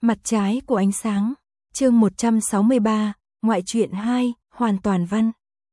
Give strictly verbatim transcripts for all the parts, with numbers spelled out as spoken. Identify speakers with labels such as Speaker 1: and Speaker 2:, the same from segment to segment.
Speaker 1: Mặt trái của ánh sáng, chương một trăm sáu mươi ba, ngoại truyện hai, hoàn toàn văn.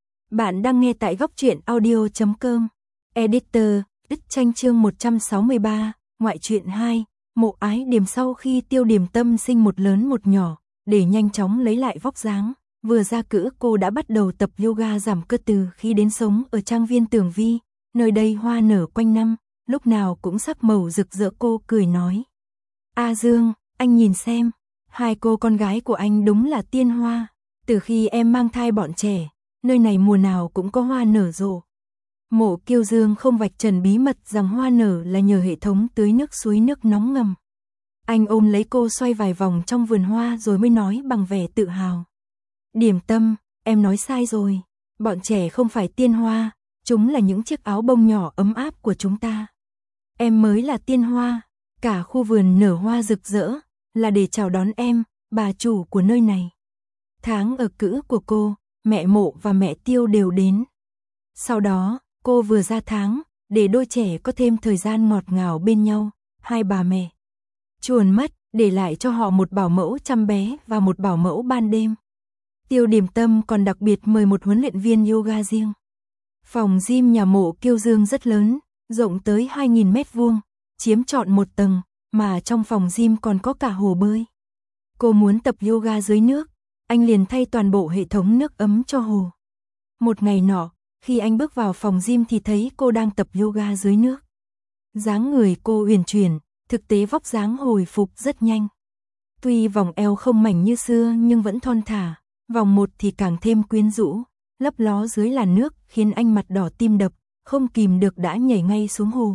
Speaker 1: Bạn đang nghe tại góc truyện audio chấm com. Editor, Đức Tranh chương một trăm sáu mươi ba, ngoại truyện hai, Mộ Ái Điềm sau khi Tiêu Điềm Tâm sinh một lớn một nhỏ, để nhanh chóng lấy lại vóc dáng, vừa ra cửa cô đã bắt đầu tập yoga giảm cơ từ khi đến sống ở trang viên Tường Vi, nơi đây hoa nở quanh năm, lúc nào cũng sắc màu rực rỡ. Cô cười nói: "A Dương, anh nhìn xem, hai cô con gái của anh đúng là tiên hoa, từ khi em mang thai bọn trẻ, nơi này mùa nào cũng có hoa nở rộ." Mộ Kiêu Dương không vạch trần bí mật rằng hoa nở là nhờ hệ thống tưới nước suối nước nóng ngầm. Anh ôm lấy cô xoay vài vòng trong vườn hoa rồi mới nói bằng vẻ tự hào: "Điềm Tâm, em nói sai rồi, bọn trẻ không phải tiên hoa, chúng là những chiếc áo bông nhỏ ấm áp của chúng ta. Em mới là tiên hoa, cả khu vườn nở hoa rực rỡ, là để chào đón em, bà chủ của nơi này." Tháng ở cữ của cô, mẹ Mộ và mẹ Tiêu đều đến. Sau đó, cô vừa ra tháng, để đôi trẻ có thêm thời gian ngọt ngào bên nhau, hai bà mẹ chuồn mất, để lại cho họ một bảo mẫu chăm bé và một bảo mẫu ban đêm. Tiêu Điềm Tâm còn đặc biệt mời một huấn luyện viên yoga riêng. Phòng gym nhà Mộ Kiêu Dương rất lớn, rộng tới hai nghìn mét vuông, chiếm trọn một tầng, mà trong phòng gym còn có cả hồ bơi. Cô muốn tập yoga dưới nước, anh liền thay toàn bộ hệ thống nước ấm cho hồ. Một ngày nọ, khi anh bước vào phòng gym thì thấy cô đang tập yoga dưới nước. Dáng người cô uyển chuyển, thực tế vóc dáng hồi phục rất nhanh. Tuy vòng eo không mảnh như xưa nhưng vẫn thon thả, vòng một thì càng thêm quyến rũ, lấp ló dưới làn nước khiến anh mặt đỏ tim đập, không kìm được đã nhảy ngay xuống hồ.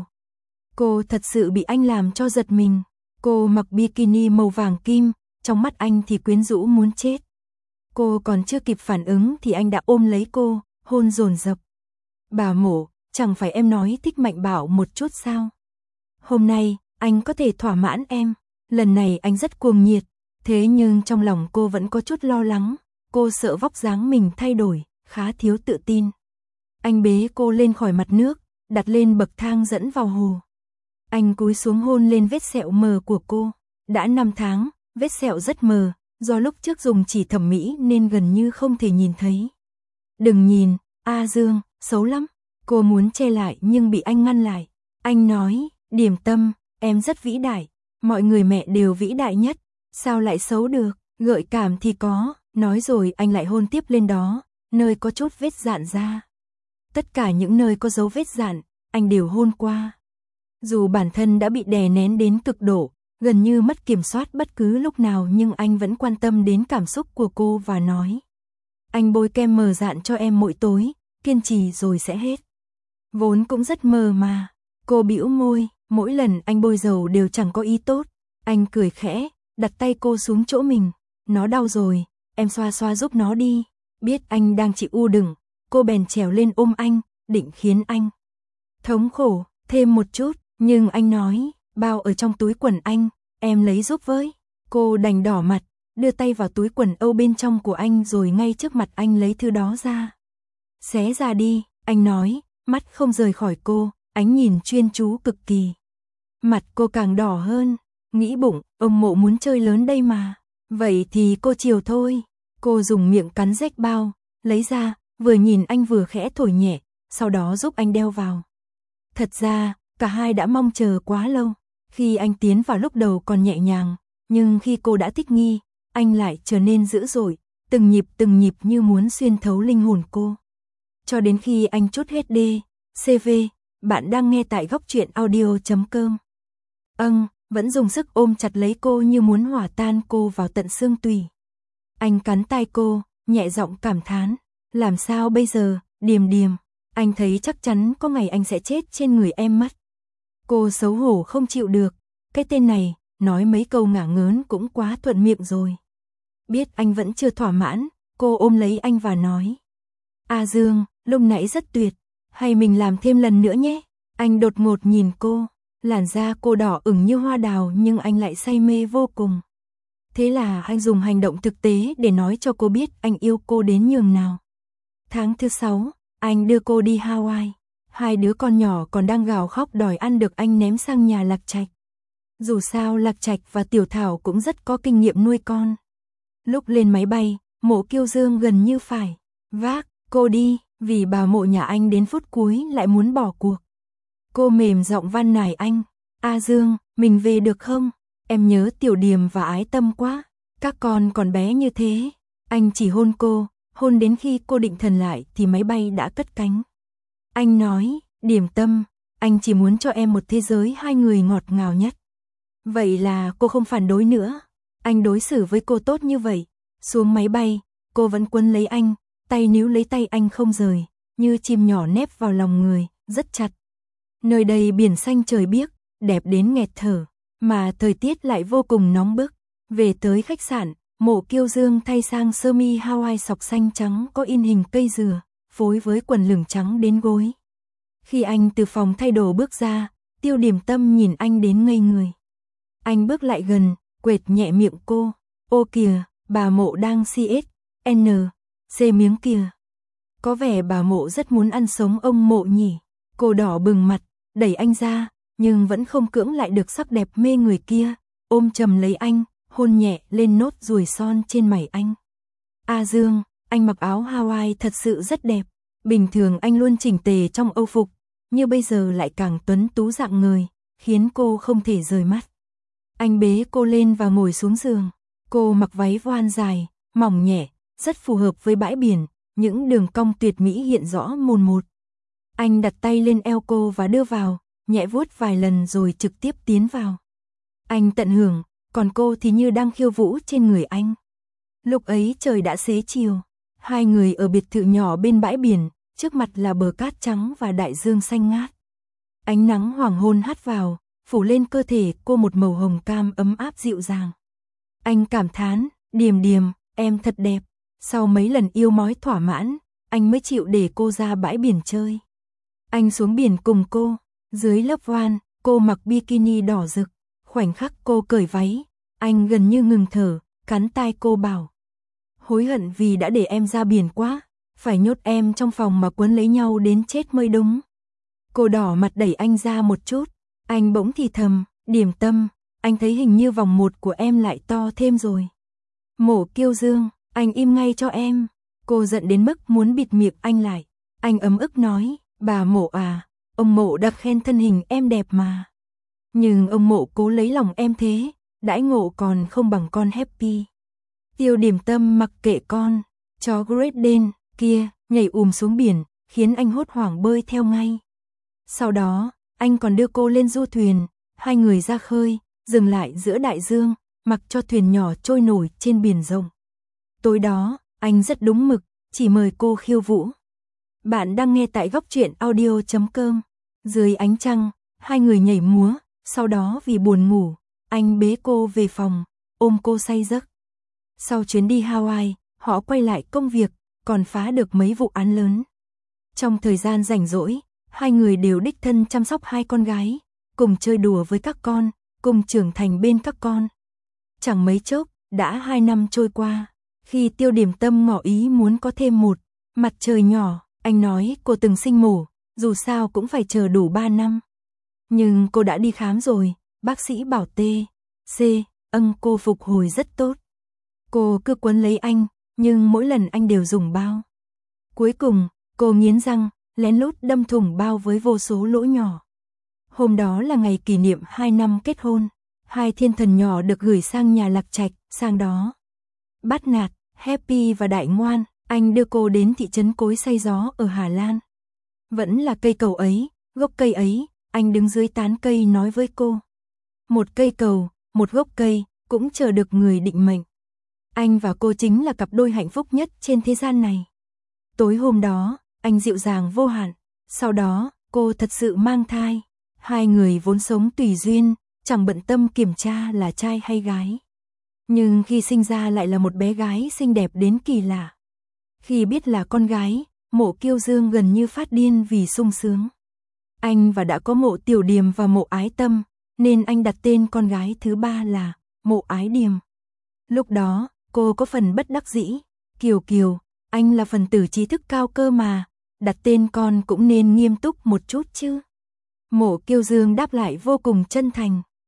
Speaker 1: Cô thật sự bị anh làm cho giật mình. Cô mặc bikini màu vàng kim, trong mắt anh thì quyến rũ muốn chết. Cô còn chưa kịp phản ứng thì anh đã ôm lấy cô, hôn dồn dập. "Bà Mộ, chẳng phải em nói thích Mạnh Bảo một chút sao? Hôm nay, anh có thể thỏa mãn em." Lần này anh rất cuồng nhiệt, thế nhưng trong lòng cô vẫn có chút lo lắng. Cô sợ vóc dáng mình thay đổi, khá thiếu tự tin. Anh bế cô lên khỏi mặt nước, đặt lên bậc thang dẫn vào hồ. Anh cúi xuống hôn lên vết sẹo mờ của cô. Đã năm tháng, vết sẹo rất mờ, do lúc trước dùng chỉ thẩm mỹ nên gần như không thể nhìn thấy. "Đừng nhìn, A Dương, xấu lắm." Cô muốn che lại nhưng bị anh ngăn lại. Anh nói: "Điềm Tâm, em rất vĩ đại, mọi người mẹ đều vĩ đại nhất, sao lại xấu được, gợi cảm thì có." Nói rồi anh lại hôn tiếp lên đó, nơi có chút vết dạn ra. Tất cả những nơi có dấu vết dạn, anh đều hôn qua. Dù bản thân đã bị đè nén đến cực độ, gần như mất kiểm soát bất cứ lúc nào nhưng anh vẫn quan tâm đến cảm xúc của cô và nói: "Anh bôi kem mờ dạn cho em mỗi tối, kiên trì rồi sẽ hết." Vốn cũng rất mờ mà. Cô bĩu môi, mỗi lần anh bôi dầu đều chẳng có ý tốt. Anh cười khẽ, đặt tay cô xuống chỗ mình. "Nó đau rồi, em xoa xoa giúp nó đi." Biết anh đang chịu u đựng, cô bèn trèo lên ôm anh, định khiến anh thống khổ thêm một chút, nhưng anh nói: "Bao ở trong túi quần anh, em lấy giúp với." Cô đành đỏ mặt, đưa tay vào túi quần âu bên trong của anh rồi ngay trước mặt anh lấy thứ đó ra. "Xé ra đi," anh nói, mắt không rời khỏi cô, ánh nhìn chuyên chú cực kỳ. Mặt cô càng đỏ hơn, nghĩ bụng, ông Mộ muốn chơi lớn đây mà. Vậy thì cô chiều thôi. Cô dùng miệng cắn rách bao, lấy ra, vừa nhìn anh vừa khẽ thổi nhẹ, sau đó giúp anh đeo vào. Thật ra, cả hai đã mong chờ quá lâu. Khi anh tiến vào lúc đầu còn nhẹ nhàng, nhưng khi cô đã thích nghi, anh lại trở nên dữ dội, từng nhịp từng nhịp như muốn xuyên thấu linh hồn cô. Cho đến khi anh trút hết đê, xê vê, bạn đang nghe tại góc truyện audio chấm com. Âng, vẫn dùng sức ôm chặt lấy cô như muốn hòa tan cô vào tận xương tủy. Anh cắn tai cô, nhẹ giọng cảm thán: "Làm sao bây giờ, Điềm Điềm? Anh thấy chắc chắn có ngày anh sẽ chết trên người em mất." Cô xấu hổ không chịu được, cái tên này, nói mấy câu ngả ngớn cũng quá thuận miệng rồi. Biết anh vẫn chưa thỏa mãn, cô ôm lấy anh và nói: "A Dương, lúc nãy rất tuyệt, hay mình làm thêm lần nữa nhé." Anh đột ngột nhìn cô, làn da cô đỏ ửng như hoa đào nhưng anh lại say mê vô cùng. Thế là anh dùng hành động thực tế để nói cho cô biết anh yêu cô đến nhường nào. Tháng thứ sáu, anh đưa cô đi Hawaii. Hai đứa con nhỏ còn đang gào khóc đòi ăn được anh ném sang nhà Lạc Trạch. Dù sao Lạc Trạch và Tiểu Thảo cũng rất có kinh nghiệm nuôi con. Lúc lên máy bay, Mộ Kiêu Dương gần như phải vác cô đi, vì bà Mộ nhà anh đến phút cuối lại muốn bỏ cuộc. Cô mềm giọng van nài anh, A Dương, mình về được không? Em nhớ Tiểu Điềm và Ái Tâm quá, các con còn bé như thế. Anh chỉ hôn cô, hôn đến khi cô định thần lại thì máy bay đã cất cánh. Anh nói, Điềm Tâm, anh chỉ muốn cho em một thế giới hai người ngọt ngào nhất. Vậy là cô không phản đối nữa. Anh đối xử với cô tốt như vậy. Xuống máy bay, cô vẫn quấn lấy anh, tay níu lấy tay anh không rời, như chim nhỏ nép vào lòng người, rất chặt. Nơi đây biển xanh trời biếc, đẹp đến nghẹt thở, mà thời tiết lại vô cùng nóng bức. Về tới khách sạn, Mộ Kiêu Dương thay sang sơ mi Hawaii sọc xanh trắng có in hình cây dừa, phối với quần lửng trắng đến gối. Khi anh từ phòng thay đồ bước ra, Tiêu Điềm Tâm nhìn anh đến ngây người. Anh bước lại gần, quệt nhẹ miệng cô. Ô kìa, bà Mộ đang xê ét en xê miếng kìa. Có vẻ bà Mộ rất muốn ăn sống ông Mộ nhỉ. Cô đỏ bừng mặt, đẩy anh ra, nhưng vẫn không cưỡng lại được sắc đẹp mê người kia. Ôm chầm lấy anh, hôn nhẹ lên nốt ruồi son trên mày anh. A Dương, anh mặc áo Hawaii thật sự rất đẹp. Bình thường anh luôn chỉnh tề trong âu phục, như bây giờ lại càng tuấn tú rạng ngời, khiến cô không thể rời mắt. Anh bế cô lên và ngồi xuống giường. Cô mặc váy voan dài, mỏng nhẹ, rất phù hợp với bãi biển, những đường cong tuyệt mỹ hiện rõ mồn một. Anh đặt tay lên eo cô và đưa vào, nhẹ vuốt vài lần rồi trực tiếp tiến vào. Anh tận hưởng, còn cô thì như đang khiêu vũ trên người anh. Lúc ấy trời đã xế chiều, hai người ở biệt thự nhỏ bên bãi biển, trước mặt là bờ cát trắng và đại dương xanh ngát. Ánh nắng hoàng hôn hắt vào, phủ lên cơ thể cô một màu hồng cam ấm áp dịu dàng. Anh cảm thán, Điềm Điềm, em thật đẹp. Sau mấy lần yêu mói thỏa mãn, anh mới chịu để cô ra bãi biển chơi. Anh xuống biển cùng cô, dưới lớp voan, cô mặc bikini đỏ rực. Khoảnh khắc cô cởi váy, anh gần như ngừng thở, cắn tai cô bảo. Hối hận vì đã để em ra biển quá, phải nhốt em trong phòng mà quấn lấy nhau đến chết mới đúng. Cô đỏ mặt đẩy anh ra một chút, anh bỗng thì thầm, Điềm Tâm, anh thấy hình như vòng một của em lại to thêm rồi. Mộ Kiêu Dương, anh im ngay cho em. Cô giận đến mức muốn bịt miệng anh lại. Anh ấm ức nói, bà Mộ à, ông Mộ đã khen thân hình em đẹp mà. Nhưng ông Mộ cố lấy lòng em thế, đãi ngộ còn không bằng con Happy. Tiêu Điềm Tâm mặc kệ con, chó Great Dane kia nhảy ùm xuống biển, khiến anh hốt hoảng bơi theo ngay. Sau đó, anh còn đưa cô lên du thuyền, hai người ra khơi, dừng lại giữa đại dương, mặc cho thuyền nhỏ trôi nổi trên biển rộng. Tối đó, anh rất đúng mực, chỉ mời cô khiêu vũ. Bạn đang nghe tại góc truyện audio chấm com. Dưới ánh trăng, hai người nhảy múa, sau đó vì buồn ngủ, anh bế cô về phòng, ôm cô say giấc. Sau chuyến đi Hawaii, họ quay lại công việc, còn phá được mấy vụ án lớn. Trong thời gian rảnh rỗi, hai người đều đích thân chăm sóc hai con gái, cùng chơi đùa với các con, cùng trưởng thành bên các con. Chẳng mấy chốc, đã hai năm trôi qua, khi Tiêu Điềm Tâm ngỏ ý muốn có thêm một mặt trời nhỏ, anh nói cô từng sinh mổ, dù sao cũng phải chờ đủ ba năm. Nhưng cô đã đi khám rồi, bác sĩ bảo T, C, âng cô phục hồi rất tốt. Cô cứ quấn lấy anh, nhưng mỗi lần anh đều dùng bao. Cuối cùng, cô nghiến răng, lén lút đâm thủng bao với vô số lỗ nhỏ. Hôm đó là ngày kỷ niệm hai năm kết hôn, hai thiên thần nhỏ được gửi sang nhà Lạc Trạch, sang đó. Bát Nạt, Happy và Đại Ngoan, anh đưa cô đến thị trấn Cối Xay Gió ở Hà Lan. Vẫn là cây cầu ấy, gốc cây ấy, anh đứng dưới tán cây nói với cô. Một cây cầu, một gốc cây, cũng chờ được người định mệnh. Anh và cô chính là cặp đôi hạnh phúc nhất trên thế gian này. Tối hôm đó, anh dịu dàng vô hạn. Sau đó, cô thật sự mang thai. Hai người vốn sống tùy duyên, chẳng bận tâm kiểm tra là trai hay gái. Nhưng khi sinh ra lại là một bé gái xinh đẹp đến kỳ lạ. Khi biết là con gái, Mộ Kiêu Dương gần như phát điên vì sung sướng. Anh và đã có Mộ Tiểu Điềm và Mộ Ái Tâm, nên anh đặt tên con gái thứ ba là Mộ Ái Điềm. Lúc đó, cô có phần bất đắc dĩ. Kiều Kiều, anh là phần tử trí thức cao cơ mà, đặt tên con cũng nên nghiêm túc một chút chứ. Mộ Kiêu Dương đáp lại vô cùng chân thành.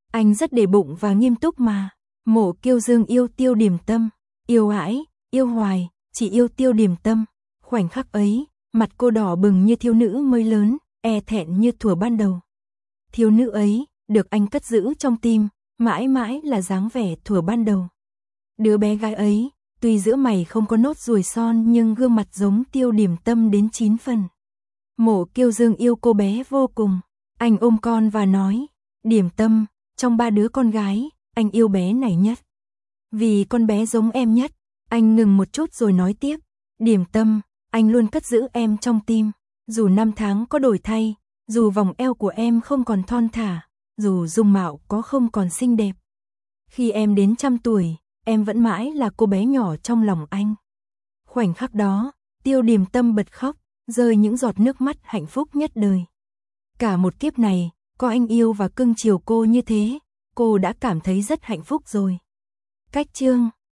Speaker 1: Anh rất để bụng và nghiêm túc mà. Mộ Kiêu Dương yêu Tiêu Điểm Tâm, yêu ãi, yêu hoài, chỉ yêu Tiêu Điểm Tâm. Khoảnh khắc ấy, mặt cô đỏ bừng như thiếu nữ mới lớn, e thẹn như thuở ban đầu. Thiếu nữ ấy, được anh cất giữ trong tim, mãi mãi là dáng vẻ thuở ban đầu. Đứa bé gái ấy, tuy giữa mày không có nốt ruồi son nhưng gương mặt giống Tiêu Điểm Tâm đến chín phần. Mộ Kiêu Dương yêu cô bé vô cùng. Anh ôm con và nói, Điểm Tâm, trong ba đứa con gái, anh yêu bé này nhất. Vì con bé giống em nhất. Anh ngừng một chút rồi nói tiếp, Điểm Tâm, anh luôn cất giữ em trong tim. Dù năm tháng có đổi thay, dù vòng eo của em không còn thon thả, dù dung mạo có không còn xinh đẹp. Khi em đến trăm tuổi, em vẫn mãi là cô bé nhỏ trong lòng anh. Khoảnh khắc đó, Tiêu Điểm Tâm bật khóc, rơi những giọt nước mắt hạnh phúc nhất đời. Cả một kiếp này, có anh yêu và cưng chiều cô như thế, cô đã cảm thấy rất hạnh phúc rồi. Cách chương